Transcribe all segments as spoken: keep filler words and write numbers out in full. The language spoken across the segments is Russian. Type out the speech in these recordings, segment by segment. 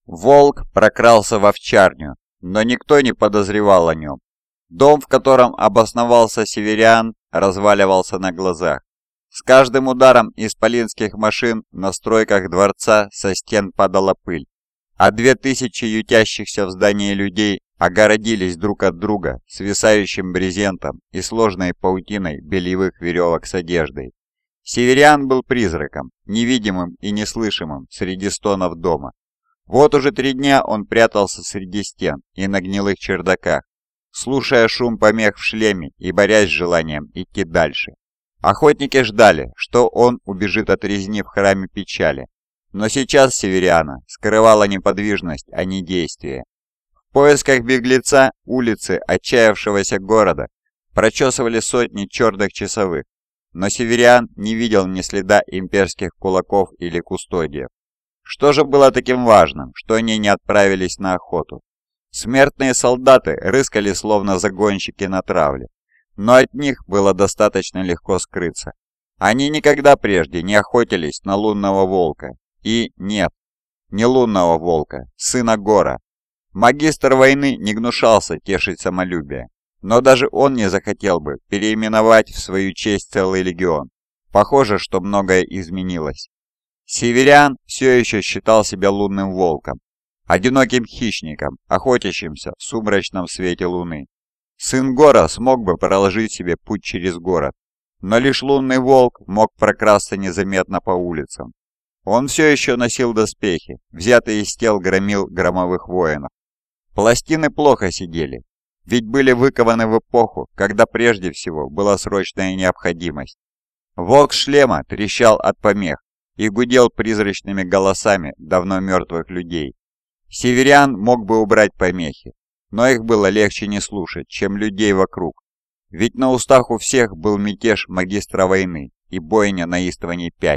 Волк прокрался в овчарню, но никто не подозревал о нем. Дом, в котором обосновался Северян, разваливался на глазах. С каждым ударом исполинских машин на стройках дворца со стен падала пыль, а две тысячи ютящихся в здании людей огородились друг от друга свисающим брезентом и сложной паутиной бельевых веревок с одеждой. Северян был призраком, невидимым и неслышимым среди стонов дома. Вот уже три дня он прятался среди стен и на гнилых чердаках, слушая шум помех в шлеме и борясь с желанием идти дальше. Охотники ждали, что он убежит от резни в храме печали, но сейчас Северяна скрывала неподвижность, а не действие. В поисках беглеца улицы отчаявшегося города прочесывали сотни черных часовых, но Северян не видел ни следа имперских кулаков или кустодиев. Что же было таким важным, что они не отправились на охоту? Смертные солдаты рыскали словно загонщики на травле, но от них было достаточно легко скрыться. Они никогда прежде не охотились на лунного волка. И нет, не лунного волка, сына Гора. Магистр войны не гнушался тешить самолюбие, но даже он не захотел бы переименовать в свою честь целый легион. Похоже, что многое изменилось. Северян все еще считал себя лунным волком, одиноким хищником, охотящимся в сумрачном свете луны. Сын Гора смог бы проложить себе путь через город, но лишь лунный волк мог прокрасться незаметно по улицам. Он все еще носил доспехи, взятые из тел громил громовых воинов. Пластины плохо сидели, ведь были выкованы в эпоху, когда прежде всего была срочная необходимость. Волк шлема трещал от помех и гудел призрачными голосами давно мертвых людей. Северян мог бы убрать помехи, но их было легче не слушать, чем людей вокруг, ведь на устах у всех был мятеж магистра войны и бойня на Истване пять.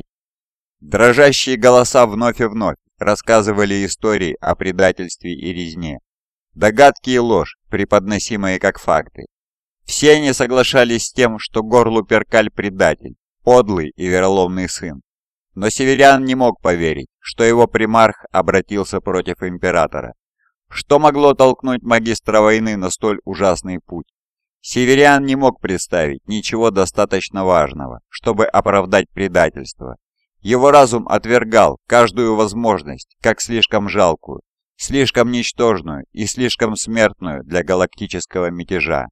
Дрожащие голоса вновь и вновь рассказывали истории о предательстве и резне, догадки и ложь, преподносимые как факты. Все они соглашались с тем, что Гор Луперкаль предатель, подлый и вероломный сын. Но Северян не мог поверить, что его примарх обратился против императора. Что могло толкнуть магистра войны на столь ужасный путь? Северян не мог представить ничего достаточно важного, чтобы оправдать предательство. Его разум отвергал каждую возможность, как слишком жалкую, слишком ничтожную и слишком смертную для галактического мятежа.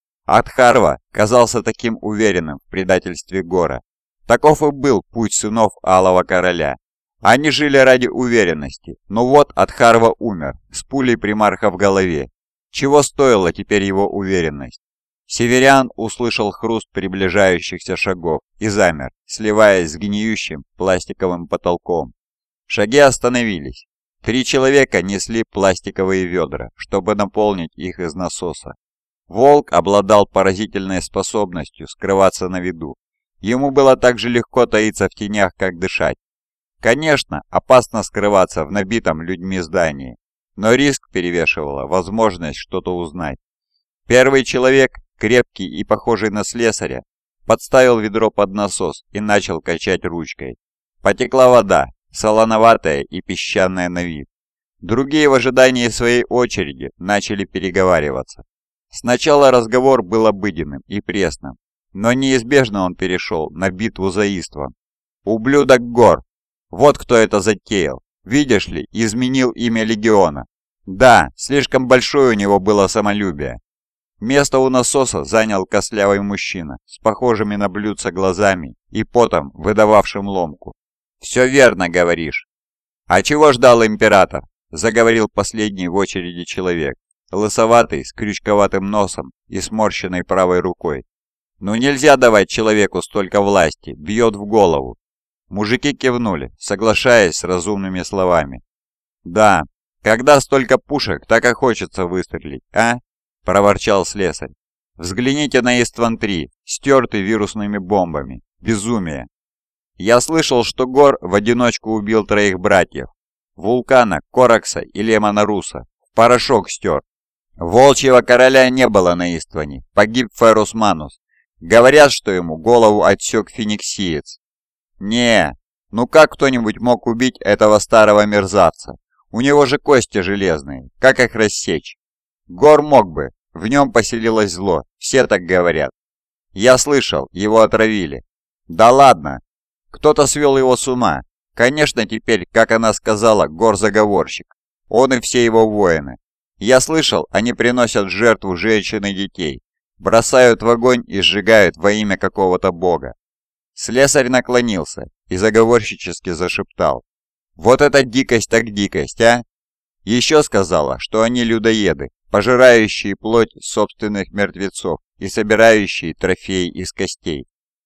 Адхарва казался таким уверенным в предательстве Гора. Таков и был путь сынов Алого Короля. Они жили ради уверенности, но вот Адхарва умер, с пулей примарха в голове. Чего стоила теперь его уверенность? Северян услышал хруст приближающихся шагов и замер, сливаясь с гниющим пластиковым потолком. Шаги остановились. Три человека несли пластиковые ведра, чтобы наполнить их из насоса. Волк обладал поразительной способностью скрываться на виду. Ему было так же легко таиться в тенях, как дышать. Конечно, опасно скрываться в набитом людьми здании, но риск перевешивала возможность что-то узнать. Первый человек, крепкий и похожий на слесаря, подставил ведро под насос и начал качать ручкой. Потекла вода, солоноватая и песчаная на вид. Другие в ожидании своей очереди начали переговариваться. Сначала разговор был обыденным и пресным, но неизбежно он перешел на битву за Истван. «Ублюдок Гор! Вот кто это затеял! Видишь ли, изменил имя легиона. Да, слишком большое у него было самолюбие». Место у насоса занял костлявый мужчина с похожими на блюдца глазами и потом, выдававшим ломку. «Все верно говоришь». «А чего ждал император?» – заговорил последний в очереди человек, лысоватый, с крючковатым носом и сморщенной правой рукой. «Ну нельзя давать человеку столько власти, бьет в голову». Мужики кивнули, соглашаясь с разумными словами. «Да, когда столько пушек, так и хочется выстрелить, а?» – проворчал слесарь. «Взгляните на Истван-три, стертый вирусными бомбами. Безумие!» «Я слышал, что Гор в одиночку убил троих братьев. Вулкана, Коракса и Лемона Руса. Порошок стер. Волчьего короля не было на Истване. Погиб Феррус Манус. Говорят, что ему голову отсек фениксиец. Не, ну как кто-нибудь мог убить этого старого мерзавца? У него же кости железные, как их рассечь? Гор мог бы, в нем поселилось зло, все так говорят. Я слышал, его отравили. Да ладно, кто-то свел его с ума. Конечно, теперь, как она сказала, Гор заговорщик. Он и все его воины. Я слышал, они приносят в жертву женщин и детей, бросают в огонь и сжигают во имя какого-то бога. Слесарь наклонился и заговорщически зашептал. Вот это дикость так дикость, а! Еще сказала, что они людоеды, пожирающие плоть собственных мертвецов и собирающие трофеи из костей.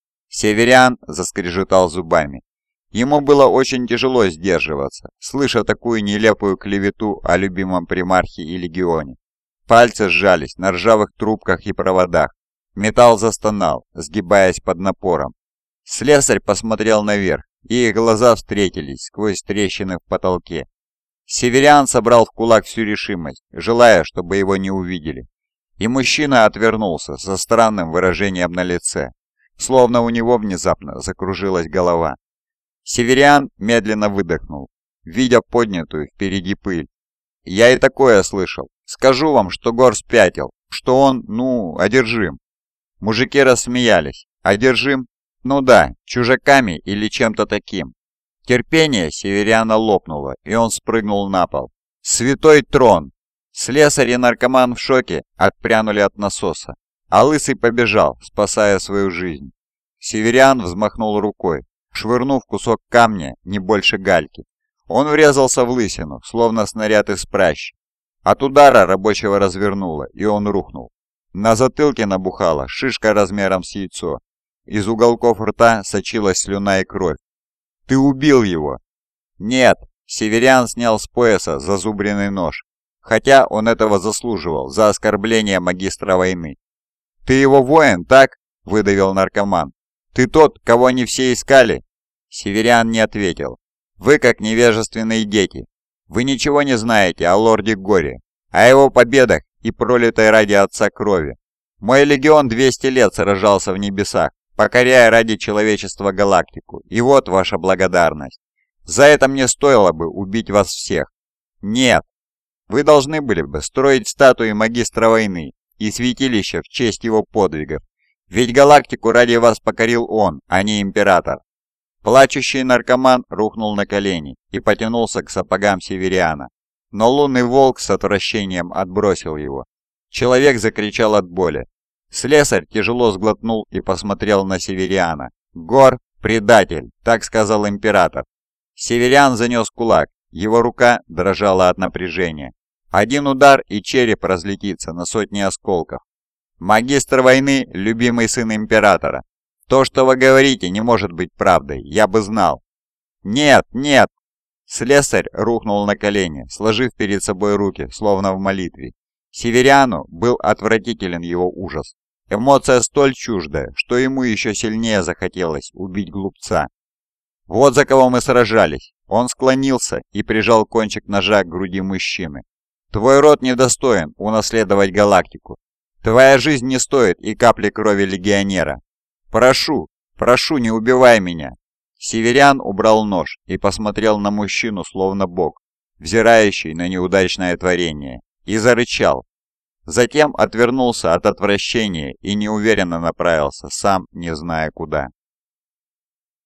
Северян заскрежетал зубами. Ему было очень тяжело сдерживаться, слыша такую нелепую клевету о любимом примархе и легионе. Пальцы сжались на ржавых трубках и проводах. Металл застонал, сгибаясь под напором. Слесарь посмотрел наверх, и их глаза встретились сквозь трещины в потолке. Северян собрал в кулак всю решимость, желая, чтобы его не увидели. И мужчина отвернулся со странным выражением на лице, словно у него внезапно закружилась голова. Северян медленно выдохнул, видя поднятую впереди пыль. «Я и такое слышал. Скажу вам, что Гор спятил, что он, ну, одержим». Мужики рассмеялись. «Одержим? Ну да, чужаками или чем-то таким». Терпение Северяна лопнуло, и он спрыгнул на пол. «Святой трон!» Слесарь и наркоман в шоке отпрянули от насоса, а Лысый побежал, спасая свою жизнь. Северян взмахнул рукой, швырнув кусок камня не больше гальки. Он врезался в лысину, словно снаряд из пращи. От удара рабочего развернуло, и он рухнул. На затылке набухала шишка размером с яйцо. Из уголков рта сочилась слюна и кровь. «Ты убил его!» «Нет!» Северян снял с пояса зазубренный нож, хотя он этого заслуживал за оскорбление магистра войны. «Ты его воин, так?» – выдавил наркоман. «Ты тот, кого они все искали?» Северян не ответил. «Вы как невежественные дети. Вы ничего не знаете о лорде Горе, о его победах и пролитой ради отца крови. Мой легион двести лет сражался в небесах, покоряя ради человечества галактику, и вот ваша благодарность. За это мне стоило бы убить вас всех. Нет, вы должны были бы строить статуи магистра войны и святилища в честь его подвигов, ведь галактику ради вас покорил он, а не император». Плачущий наркоман рухнул на колени и потянулся к сапогам Севериана, но лунный волк с отвращением отбросил его. Человек закричал от боли. Слесарь тяжело сглотнул и посмотрел на Севериана. «Гор – предатель», – так сказал император. Севериан занес кулак, его рука дрожала от напряжения. Один удар, и череп разлетится на сотни осколков. «Магистр войны – любимый сын императора. То, что вы говорите, не может быть правдой, я бы знал». «Нет, нет!» Слесарь рухнул на колени, сложив перед собой руки, словно в молитве. Севериану был отвратителен его ужас. Эмоция столь чуждая, что ему еще сильнее захотелось убить глупца. «Вот за кого мы сражались!» Он склонился и прижал кончик ножа к груди мужчины. «Твой род недостоин унаследовать галактику. Твоя жизнь не стоит и капли крови легионера. Прошу, прошу, не убивай меня!» Северян убрал нож и посмотрел на мужчину, словно бог, взирающий на неудачное творение, и зарычал. Затем отвернулся от отвращения и неуверенно направился, сам не зная куда.